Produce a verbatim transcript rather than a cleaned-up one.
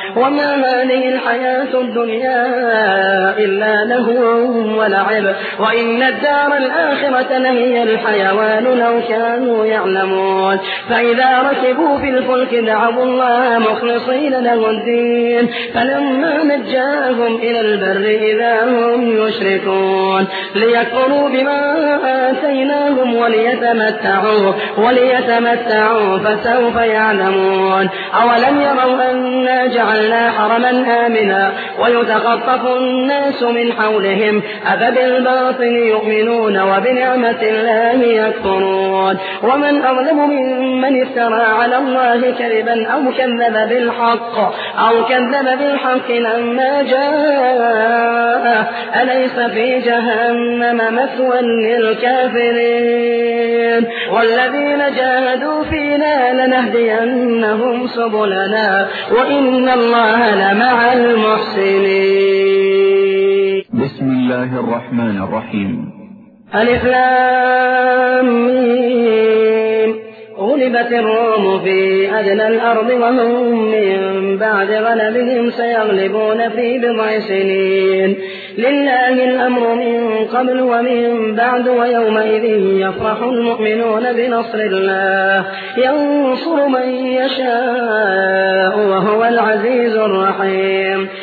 وما هذه الحياة الدنيا إلا لهو ولعب وإن الدار الآخرة لهي الحيوان لو كانوا يعلمون فإذا ركبوا في الفلك دعوا الله مخلصين له الدين فلما نجاهم إلى البر إذا هم يشركون ليكفروا بما آتيناهم وليتمتعوا وليتمتعوا فسوف يعلمون أولم يروا أنا جعلنا حرما آمنا ويتخطف الناس من حولهم أفبالباطل يؤمنون وبنعمة الله يكفرون ومن أظلم ممن افترى على الله كذبا أو كذب بالحق أو كذب بالحق لما جاء أليس في جهنم مثوى للكافرين والذين جاهدوا فينا لنهدينهم سبلنا وإن الله لمع المحسنين. بسم الله الرحمن الرحيم. ألف لام ميم. غلبت الروم في أدنى الأرض وهم من بعد غلبهم سيغلبون في بضع سنين لله الأمر من قبل ومن بعد ويومئذ يفرح المؤمنون بنصر الله ينصر من يشاء وهو العزيز الرحيم.